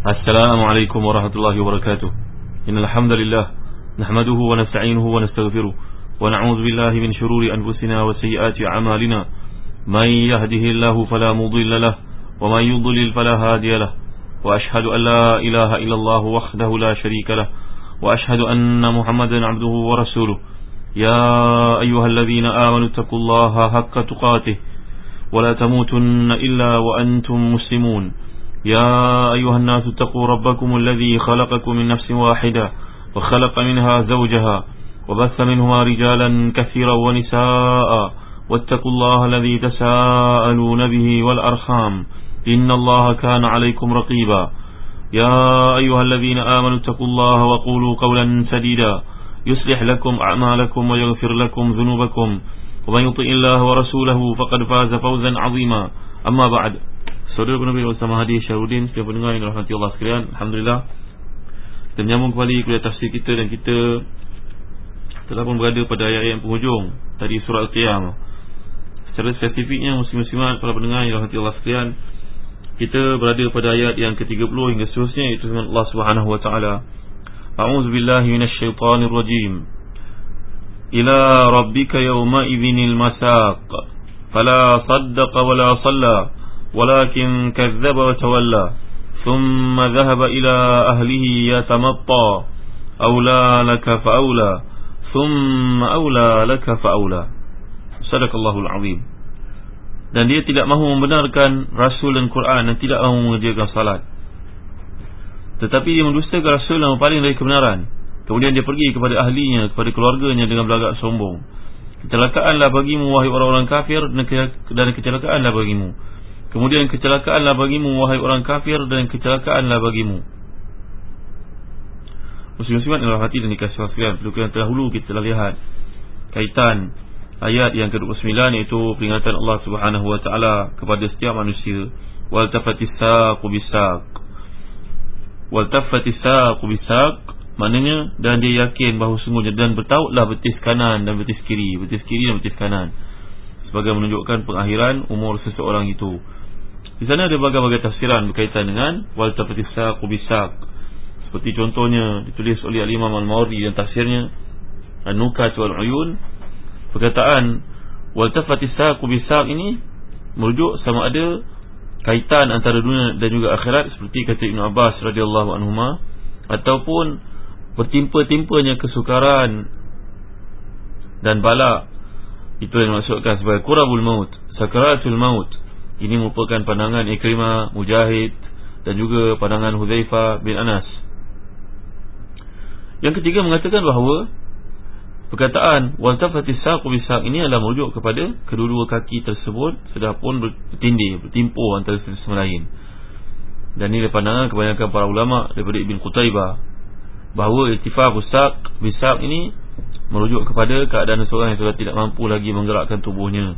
Assalamualaikum warahmatullahi wabarakatuh. Innal hamdalillah nahmaduhu wa nasta'inuhu wa nastaghfiruh wa na'udzu billahi min shururi anfusina wa sayyiati a'malina. May yahdihillahu fala mudilla lahu wa may yudlil fala hadiya lahu. Wa ashhadu an la ilaha illallah wahdahu la sharika lahu wa ashhadu anna Muhammadan 'abduhu wa rasuluh. Ya ayyuhalladzina amanu taqullaha haqqa tuqatih wa la tamutunna illa wa antum muslimun. يا أيها الناس اتقوا ربكم الذي خلقكم من نفس واحدة وخلق منها زوجها وبث منهما رجالا كثيرا ونساء واتقوا الله الذي تساءلون به والأرحام إن الله كان عليكم رقيبا يا أيها الذين آمنوا اتقوا الله وقولوا قولا سديدا يصلح لكم أعمالكم ويغفر لكم ذنوبكم ومن يطع الله ورسوله فقد فاز فوزا عظيما. أما بعد. Saudara Nabi bersama Hadi Syarudin, setiap pendengar yang dirahmati Allah sekalian, alhamdulillah kita menyambung kembali kuliah tafsir kita, dan kita telah pun berada pada ayat yang penghujung tadi surah Al-Qiyamah. Secara spesifiknya muslim-muslimat, para pendengar yang dirahmati Allah sekalian, kita berada pada ayat yang ke-30 hingga seterusnya, iaitu firman Allah Subhanahu wa taala, A'udzu billahi minasyaitonir rajim. Ila rabbika yawma idzinil masaq fala saddaqa wala shalla ولكن كذب وتولى ثم ذهب إلى أهله يتمطى أولى لك فأولى ثم أولى لك فأولى. صدق الله العظيم. Dan dia tidak mahu membenarkan Rasul dan Quran, dan tidak mahu mengerjakan salat, tetapi dia mendustakan Rasul yang berpaling dari kebenaran. Kemudian dia pergi kepada ahlinya, kepada keluarganya dengan belagak sombong. Kecelakaanlah bagimu wahai orang-orang kafir, dan kecelakaanlah bagimu. Kemudian kecelakaanlah bagimu wahai orang kafir, dan kecelakaanlah bagimu. Muslim-muslimat yang dirahmati dan dikasihi sekalian, perlu yang terdahulu kita telah lihat kaitan ayat yang ke-29, iaitu peringatan Allah Subhanahu wa taala kepada setiap manusia. Wal tafatis saqu bisaq. Wal tafatis saqu bisaq maknanya, dan dia yakin bahawa sungguhnya, dan bertautlah betis kanan dan betis kiri, betis kiri dan betis kanan, sebagai menunjukkan pengakhiran umur seseorang itu. Di sana ada berbagai tafsiran berkaitan dengan wal tafatis saqu bisaq. Seperti contohnya ditulis oleh Al-Imam Al-Mawardi dan tafsirnya An-Nukat wal Uyun, perkataan wal tafatis saqu bisaq ini merujuk sama ada kaitan antara dunia dan juga akhirat, seperti kata Ibn Abbas radhiyallahu anhuma, ataupun bertimpa-timpanya kesukaran dan bala. Itu yang dimaksudkan sebagai qurabul maut, sakaratul maut. Ini merupakan pandangan Ikrimah, Mujahid, dan juga pandangan Hudzaifah bin Anas. Yang ketiga mengatakan bahawa perkataan wal tafatis saqu bisaq ini adalah merujuk kepada kedua-dua kaki tersebut sudah pun bertindih, bertimpur antara satu sama lain. Dan ini adalah pandangan kebanyakan para ulama daripada Ibn Qutaibah, bahawa irtifa'us saq bisaq ini merujuk kepada keadaan seorang yang sudah tidak mampu lagi menggerakkan tubuhnya.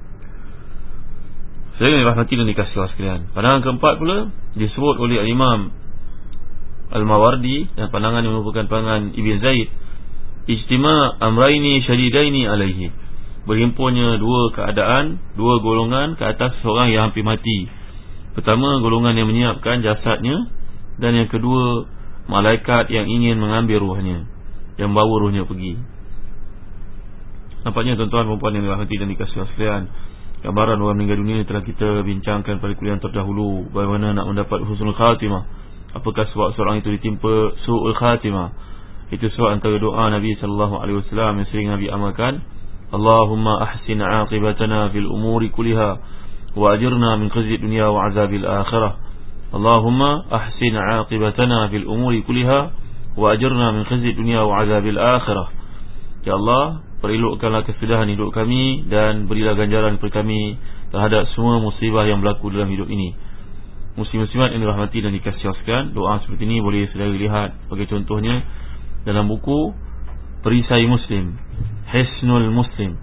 Saya dirahmati dan dikasihi Allah sekalian, pandangan keempat pula disebut oleh Imam Al-Mawardi, dan pandangan yang merupakan pandangan Ibn Zaid, ijtima' amraini syadidaini alaihi, berhimpunnya dua keadaan, dua golongan ke atas seorang yang hampir mati. Pertama, golongan yang menyiapkan jasadnya, dan yang kedua, malaikat yang ingin mengambil ruhnya, yang bawa ruhnya pergi. Nampaknya tuan-tuan dan puan yang dirahmati dan dikasihi Allah sekalian, gambaran orang meninggal dunia telah kita bincangkan pada kuliah terdahulu. Bagaimana nak mendapat husnul khatimah, apakah sebab seorang itu ditimpa su'ul khatimah. Itu sebab antara doa Nabi SAW yang sering Nabi amalkan, Allahumma ahsin aqibatana fil umuri kuliha wa ajirna min khizyid dunya wa azabil akhirah. Allahumma ahsin aqibatana fil umuri kuliha wa ajirna min khizyid dunya wa azabil akhirah. Ya Allah, perelokkanlah kesudahan hidup kami, dan berilah ganjaran kepada kami terhadap semua musibah yang berlaku dalam hidup ini. Muslim-muslimat yang dirahmati dan dikasihi sekalian, doa seperti ini boleh saudara lihat sebagai contohnya dalam buku Perisai Muslim, Hisnul Muslim.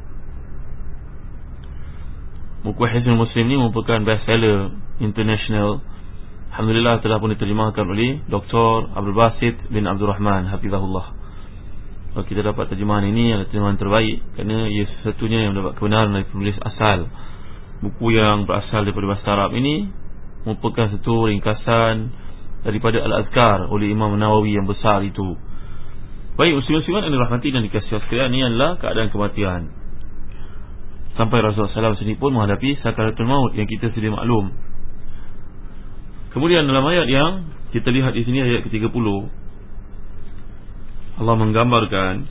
Buku Hisnul Muslim ini merupakan bestseller international. Alhamdulillah telah pun diterjemahkan oleh Dr. Abdul Basit bin Abdul Rahman Hafizahullah. Kalau kita dapat terjemahan ini adalah terjemahan terbaik, kerana ia satu-satunya yang mendapat kebenaran dari penulis asal. Buku yang berasal daripada bahasa Arab ini merupakan satu ringkasan daripada Al-Azkar oleh Imam Nawawi yang besar itu. Baik, muslim-muslimat yang dirahmati dan dikasihi sekalian, ini adalah keadaan kematian. Sampai Rasulullah SAW sendiri pun menghadapi sakaratul maut yang kita sedia maklum. Kemudian dalam ayat yang kita lihat di sini, ayat ke-30, Allah menggambarkan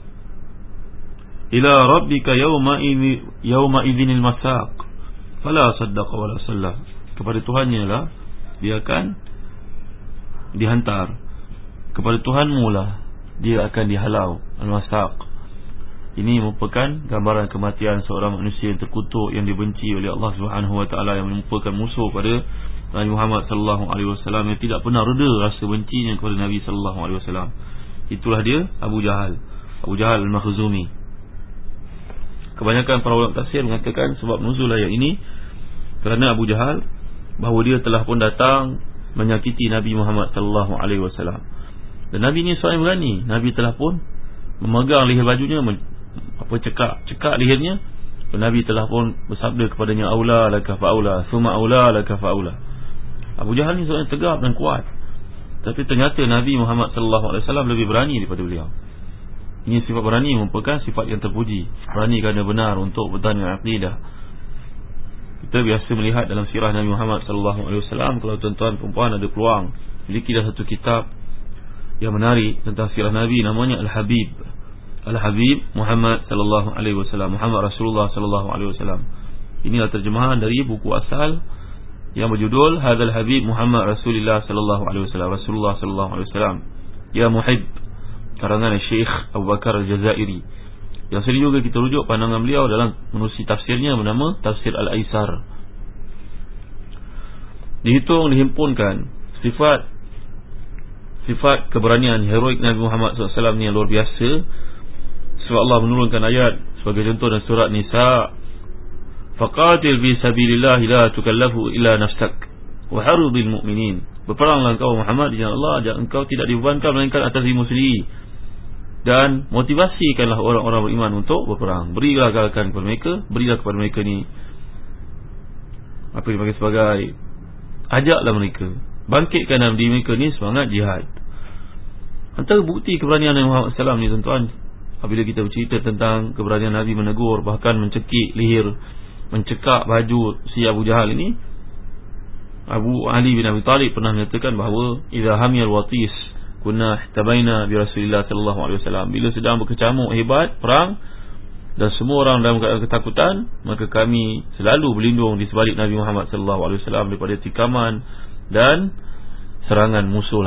ila rabbika yawma idzinil masaq fala saddaqa wala salla. Kepada Tuhannya lah dia akan dihantar, kepada Tuhanmu lah dia akan dihalau. Al-masaq ini merupakan gambaran kematian seorang manusia yang terkutuk, yang dibenci oleh Allah Subhanahu wa taala, yang merupakan musuh pada Nabi Muhammad sallallahu alaihi wasallam, yang tidak pernah reda rasa bencinya kepada Nabi sallallahu alaihi wasallam. Itulah dia Abu Jahal Al-Makhzumi. Kebanyakan para ulama tafsir mengatakan sebab nuzul ayat ini kerana Abu Jahal, bahawa dia telah pun datang menyakiti Nabi Muhammad sallallahu alaihi wasallam. Dan Nabi ni seorang yang berani. Nabi telah pun memegang leher bajunya, cekak lehernya. Dan Nabi telah pun bersabda kepadanya, aula laka fa'aula, summa aula laka fa'aula. Abu Jahal ni seorang yang tegap dan kuat, tapi ternyata Nabi Muhammad sallallahu alaihi wasallam lebih berani daripada beliau. Ini sifat berani merupakan sifat yang terpuji. Berani kerana benar untuk bertahan dengan akidah. Kita biasa melihat dalam sirah Nabi Muhammad sallallahu alaihi wasallam, kalau tuan-tuan perempuan ada peluang, milikilah satu kitab yang menarik tentang sirah Nabi, namanya Al-Habib Muhammad sallallahu alaihi wasallam, Muhammad Rasulullah sallallahu alaihi wasallam. Inilah terjemahan dari buku asal yang berjudul Hadzal Habib Muhammad Rasulullah sallallahu alaihi wasallam, Rasulullah sallallahu alaihi wasallam ya Muhib, karangan Syekh Abu Bakar Al-Jazairi. Yang sering juga kita rujuk pandangan beliau dalam menulis tafsirnya bernama Tafsir Al-Aisar. Dihimpunkan sifat keberanian heroik Nabi Muhammad SAW ni yang luar biasa. Sebab Allah menurunkan ayat sebagai contoh dalam surat Nisa, faqatil fi sabilillah la tukallafu illa nafsak wa harudil mu'minin. Berperanglah engkau Muhammad di jalan Allah, dan engkau tidak dibebankan melainkan atas dirimu sendiri, dan motivasikanlah orang-orang beriman untuk berperang. Berilah galakan kepada mereka, berilah kepada mereka ni apa yang dipanggil sebagai, ajaklah mereka, bangkitkan dalam diri mereka ni semangat jihad. Antara bukti keberanian Nabi Muhammad SAW ni tuan-tuan, apabila kita bercerita tentang keberanian Nabi menegur, bahkan mencekik leher, mencekak baju si Abu Jahal ini, Abu Ali bin Abi Talib pernah menyatakan bahawa idza hamiyal watis kunna ihtabaina bi Rasulillah sallallahu alaihi wasallam. Bila sedang berkecamuk hebat perang dan semua orang dalam keadaan ketakutan, maka kami selalu berlindung di sebalik Nabi Muhammad sallallahu alaihi wasallam daripada tikaman dan serangan musuh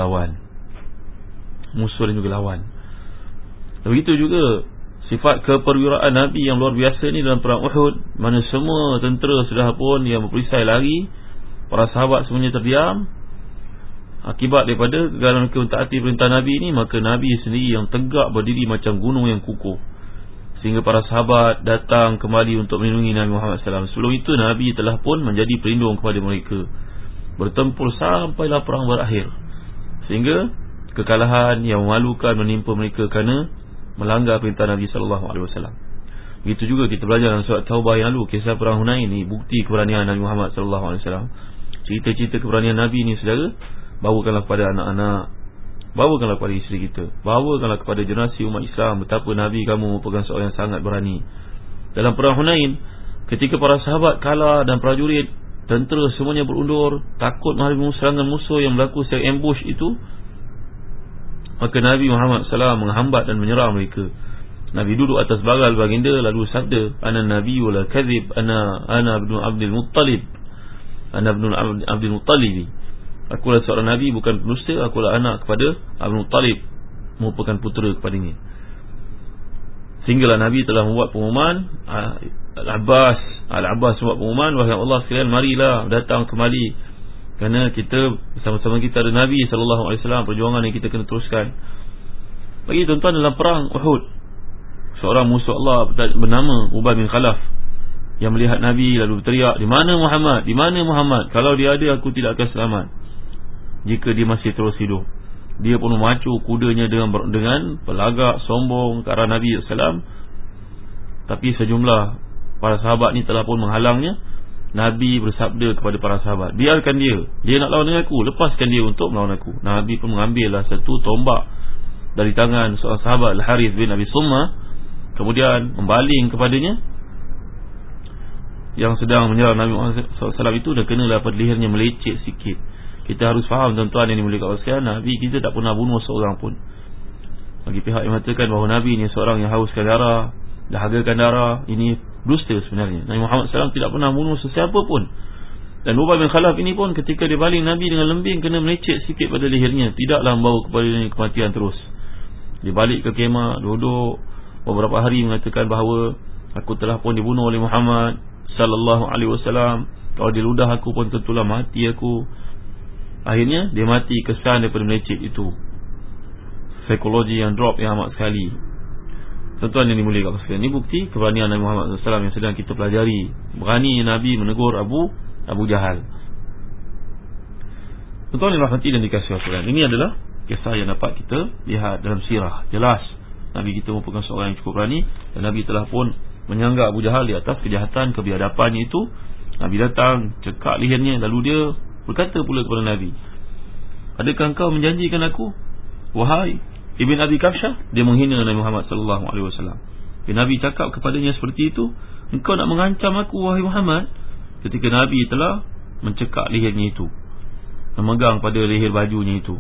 dan juga lawan. Begitu juga sifat keperwiraan Nabi yang luar biasa ni dalam perang Uhud, mana semua tentera sudah pun yang berperisai lari, para sahabat semuanya terdiam. Akibat daripada kegagalan mereka mentaati perintah Nabi ini, maka Nabi sendiri yang tegak berdiri macam gunung yang kukuh, sehingga para sahabat datang kembali untuk melindungi Nabi Muhammad SAW. Sebelum itu Nabi telah pun menjadi pelindung kepada mereka, bertempur sampailah perang berakhir, sehingga kekalahan yang memalukan menimpa mereka kerana melanggar perintah Nabi SAW. Begitu juga kita belajar dalam surat Taubah yang lalu, kisah perang Hunain ini bukti keberanian Nabi Muhammad SAW. Cerita-cerita keberanian Nabi ni saudara, bawakanlah kepada anak-anak, bawakanlah kepada isteri kita, bawakanlah kepada generasi umat Islam betapa Nabi kamu merupakan seorang yang sangat berani. Dalam perang Hunain, ketika para sahabat kalah dan prajurit tentera semuanya berundur, takut menghadapi serangan musuh yang berlaku secara ambush itu, maka Nabi Muhammad SAW menghambat dan menyerang mereka. Nabi duduk atas bagal baginda lalu sabda, ana nabiyyu la kadhib, ana ibnu Abdul Muttalib, ana ibnu Abdul Muttalib. Akulah seorang nabi, bukan pendusta, akulah anak kepada Abdul Muttalib, merupakan putera kepadanya. Sehinggalah Nabi telah membuat pengumuman, Al-Abbas membuat pengumuman, wahai Allah sekalian, marilah datang kembali, kerana kita bersama-sama kita ada Nabi SAW, perjuangan yang kita kena teruskan. Bagi tuan-tuan, dalam perang Uhud, seorang musuh Allah bernama Ubay bin Khalaf yang melihat Nabi lalu berteriak, di mana Muhammad? Di mana Muhammad? Kalau dia ada, aku tidak akan selamat jika dia masih terus hidup. Dia pun memacu kudanya dengan pelagak sombong ke arah Nabi SAW. Tapi sejumlah para sahabat ni telah pun menghalangnya, Nabi bersabda kepada para sahabat, biarkan dia nak lawan dengan aku, lepaskan dia untuk melawan aku. Nabi pun mengambillah satu tombak dari tangan seorang sahabat, Al-Harith bin Abi Summa, kemudian membaling kepadanya yang sedang menyerang Nabi Muhammad SAW itu, dan kenalah pada lehernya, melecet sikit. Kita harus faham tuan-tuan yang dimuliakan Allah sekalian, Nabi kita tak pernah bunuh seorang pun. Bagi pihak yang mengatakan bahawa Nabi ni seorang yang hauskan darah, dahagakan darah, ini dusta sebenarnya. Nabi Muhammad SAW tidak pernah bunuh sesiapa pun. Dan Ubay bin Khalaf ini pun ketika dia baling Nabi dengan lembing, kena melecet sikit pada lehernya, tidaklah membawa kepada kematian terus. Dia balik ke kemah, duduk beberapa hari, mengatakan bahawa aku telah pun dibunuh oleh Muhammad sallallahu alaihi wasallam. Kalau dia ludah aku pun tentulah mati aku. Akhirnya dia mati kesan daripada melecet itu. Psikologi yang drop yang amat sekali. Tuan-tuan yang dimuliakan Allah sekalian, ini bukti keberanian Nabi Muhammad SAW yang sedang kita pelajari. Berani Nabi menegur Abu Jahal. Tuan-tuan yang rahmati dan dikasihi Allah sekalian, ini adalah kisah yang dapat kita lihat dalam sirah. Jelas Nabi kita merupakan seorang yang cukup berani, dan Nabi telah pun menyangga Abu Jahal di atas kejahatan kebiadapannya itu. Nabi datang, cekak lehernya, lalu dia berkata pula kepada Nabi, adakah engkau menjanjikan aku, wahai Ibn Abi Kafsyah? Dia menghina Nabi Muhammad SAW. Nabi cakap kepadanya seperti itu, engkau nak mengancam aku wahai Muhammad, ketika Nabi telah mencekak lehernya itu, memegang pada leher bajunya itu.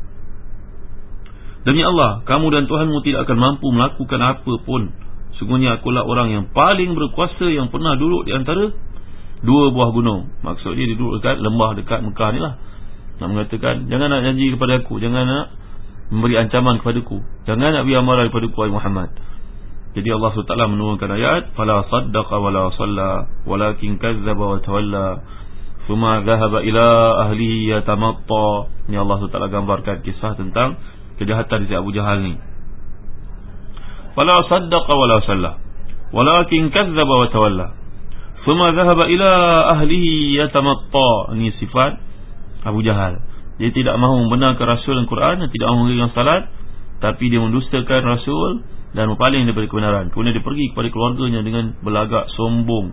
Demi Allah, kamu dan Tuhanmu tidak akan mampu melakukan apa pun. Sungguhnya akulah orang yang paling berkuasa yang pernah duduk di antara dua buah gunung. Maksudnya dia duduk dekat lembah dekat Mekah ni lah. Nak mengatakan, jangan nak janji kepada aku, jangan nak memberi ancaman kepadaku, jangan nak beri amaran kepadaku wahai Muhammad. Jadi Allah SWT menurunkan ayat, fala saddaqa wala salla walakin kazzaba wa tawalla thumma dhahaba ila ahlihi yatamatta. Ini Allah SWT gambarkan kisah tentang kejahatan si Abu Jahal ni. Fala saddaqa wala salla walakin kazzaba wa tawalla thumma dhahaba ila ahlihi yatamatta. Ini sifat Abu Jahal. Dia tidak mahu membenarkan Rasul dan Quran, dan tidak mahu mengerjakan salat, tapi dia mendustakan Rasul dan berpaling daripada kebenaran. Kemudian dia pergi kepada keluarganya dengan berlagak sombong.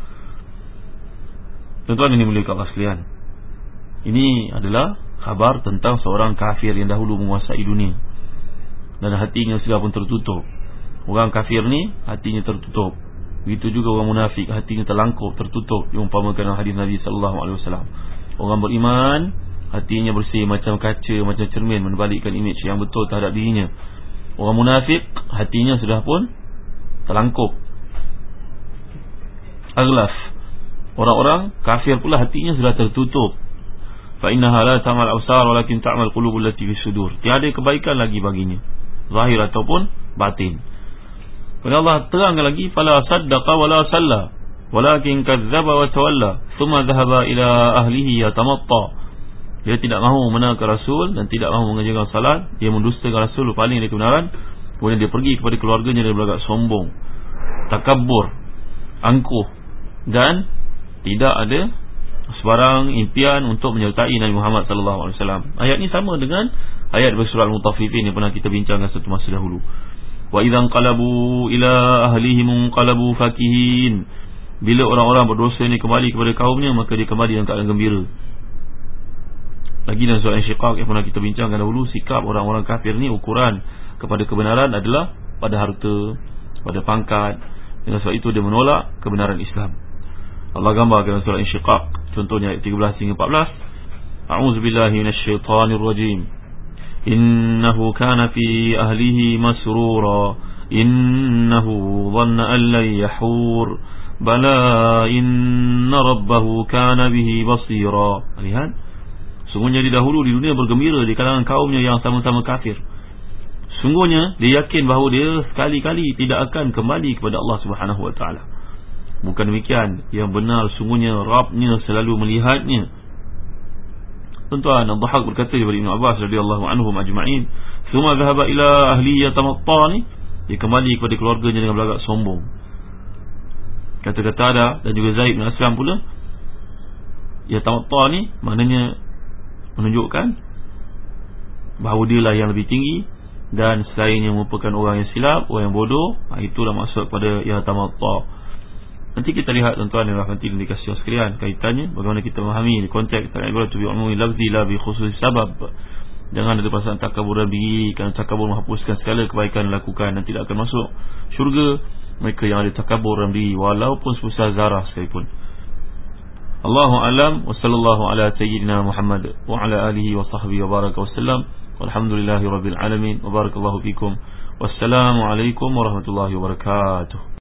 Tuan-tuan yang dimuliakan Allah sekalian, ini adalah khabar tentang seorang kafir yang dahulu menguasai dunia, dan hatinya sudah pun tertutup. Orang kafir ni hatinya tertutup. Begitu juga orang munafik, hatinya terlangkup, tertutup. Diumpamakan dalam hadis Nabi SAW. Orang beriman hatinya bersih macam kaca, macam cermin, membalikkan imej yang betul terhadap dirinya. Orang munafik hatinya sudah pun terlangkup, aghlaf. Orang-orang kafir pula hatinya sudah tertutup. Fa innaha la ta'mal absar walakin ta'mal qulubul lati fi sudur. Tiada kebaikan lagi baginya, zahir ataupun batin. Kemudian Allah terangkan lagi, fala saddaqa wala salla walakin kadzdzaba wa tawalla thumma dhahaba ila ahlihi yatamatta. Dia tidak mahu membenarkan Rasul dan tidak mahu mengerjakan salat. Dia mendustakan Rasul, berpaling dari kebenaran. Kemudian dia pergi kepada keluarganya dan berlagak sombong, takabbur, angkuh, dan tidak ada sebarang impian untuk menyertai Nabi Muhammad SAW. Ayat ini sama dengan ayat surah Al-Mutaffifin yang pernah kita bincangkan satu masa dahulu. Wa idzan qalabu ila ahlihim qalabu fakihin. Bila orang-orang berdosa ini kembali kepada kaumnya, maka dia kembali dalam keadaan gembira. Lagi dalam surah Insyiqaq yang pernah kita bincangkan dahulu, sikap orang-orang kafir ni, ukuran kepada kebenaran adalah pada harta, pada pangkat. Dengan sebab itu dia menolak kebenaran Islam. Allah gambarkan dalam surah Insyiqaq, contohnya ayat 13 hingga 14. A'udzubillahi minasyaitanir rajim. Innahu kana fi ahlihi masrura innahu dhanna an lan yahur bala inna rabbahu kana bihi basira. Lihat, sungguhnya dia dahulu di dunia bergembira di kalangan kaumnya yang sama-sama kafir. Sungguhnya dia yakin bahawa dia sekali-kali tidak akan kembali kepada Allah Subhanahu wa taala. Bukan demikian, yang benar sungguhnya Rabbnya selalu melihatnya. Tuan-tuan, Ad-Dhahhak berkata daripada Ibn Abbas radhiyallahu anhum ajma'in, "Tsumma dhahaba ila ahli yatamattani." Dia kembali kepada keluarganya dengan berlagak sombong. Kata-kata ada dan juga Zaid bin Aslam pula, yatamattani maknanya menunjukkan bahawa dialah yang lebih tinggi, dan selainnya merupakan orang yang silap, orang yang bodoh. Itulah maksud pada yatamatta. Nanti kita lihat tuan-tuan dan rahmati yang dikasihi sekalian, kaitannya bagaimana kita memahami konteks al-ibratu bi umumi lafzi la bi khususi sabab. Jangan ada perasaan takabur dan diri, kerana takabur menghapuskan segala kebaikan yang dilakukan dan tidak akan masuk syurga mereka yang ada takabur dan diri walaupun sebesar zarah sekalipun. Allahu alam wa sallallahu ala sayyidina Muhammad wa ala alihi wa sahbihi wa baraka wasallam. Walhamdulillahi rabbil alamin wa barakallahu fikum. Wassalamu alaikum warahmatullahi wabarakatuh.